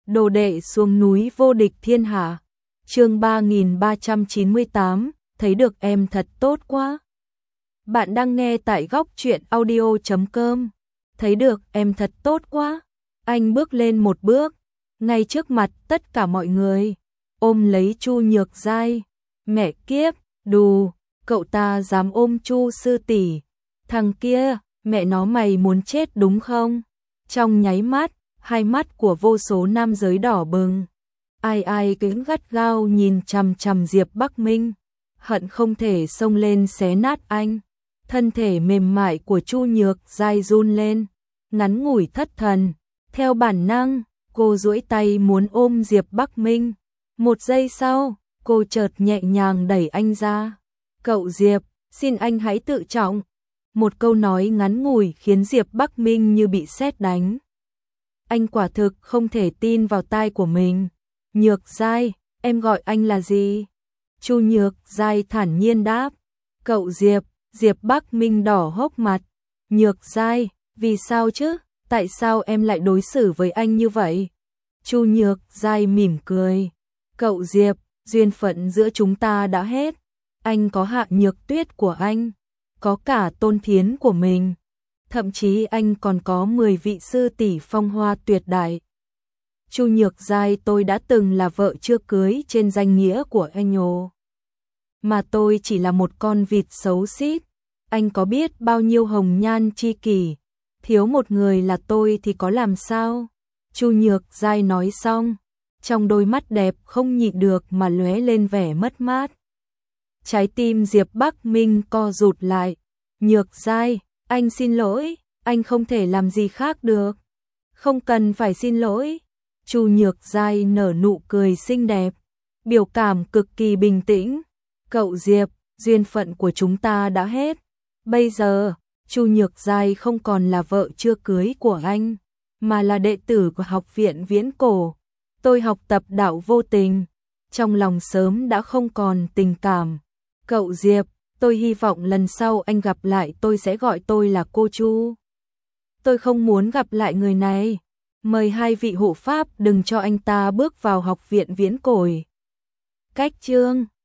Đồ đệ xuống núi vô địch thiên hạ. Chương 3398, thấy được em thật tốt quá. Bạn đang nghe tại góc truyện audio.com. Thấy được em thật tốt quá. Anh bước lên một bước, ngay trước mặt tất cả mọi người, ôm lấy Chu Nhược Giai. Mẹ kiếp, đù, cậu ta dám ôm Chu sư tỷ. Thằng kia, mẹ nó mày muốn chết đúng không? Trong nháy mắt, hai mắt của vô số nam giới đỏ bừng. Ai ai cũng gắt gao nhìn chằm chằm Diệp Bắc Minh, hận không thể xông lên xé nát anh. Thân thể mềm mại của Chu Nhược Giai run lên, ngắn ngủi thất thần. Theo bản năng, cô duỗi tay muốn ôm Diệp Bắc Minh. Một giây sau, cô chợt nhẹ nhàng đẩy anh ra. Cậu Diệp, xin anh hãy tự trọng. Một câu nói ngắn ngủi khiến Diệp Bắc Minh như bị sét đánh. Anh quả thực không thể tin vào tai của mình. Nhược Giai, em gọi anh là gì? Chu Nhược Giai thản nhiên đáp. Cậu Diệp. Diệp Bắc Minh đỏ hốc mặt. Nhược Giai, vì sao chứ? Tại sao em lại đối xử với anh như vậy? Chu Nhược Giai mỉm cười. Cậu Diệp, duyên phận giữa chúng ta đã hết. Anh có Hạ Nhược Tuyết của anh, có cả Tôn Thiến của mình. Thậm chí anh còn có 10 vị sư tỷ phong hoa tuyệt đại. Chu Nhược Giai, tôi đã từng là vợ chưa cưới trên danh nghĩa của anh ồ. Mà tôi chỉ là một con vịt xấu xít. Anh có biết bao nhiêu hồng nhan chi kỷ, thiếu một người là tôi thì có làm sao? Chu Nhược Giai nói xong, trong đôi mắt đẹp không nhịn được mà lóe lên vẻ mất mát. Trái tim Diệp Bắc Minh co rụt lại. Nhược Giai, anh xin lỗi, anh không thể làm gì khác được. Không cần phải xin lỗi. Chu Nhược Giai nở nụ cười xinh đẹp, biểu cảm cực kỳ bình tĩnh. Cậu Diệp, duyên phận của chúng ta đã hết. Bây giờ, Chu Nhược Giai không còn là vợ chưa cưới của anh, mà là đệ tử của học viện Viễn Cổ. Tôi học tập đạo vô tình, trong lòng sớm đã không còn tình cảm. Cậu Diệp, tôi hy vọng lần sau anh gặp lại tôi sẽ gọi tôi là cô Chu. Tôi không muốn gặp lại người này. Mời hai vị hộ pháp đừng cho anh ta bước vào học viện Viễn Cổ. Cách chương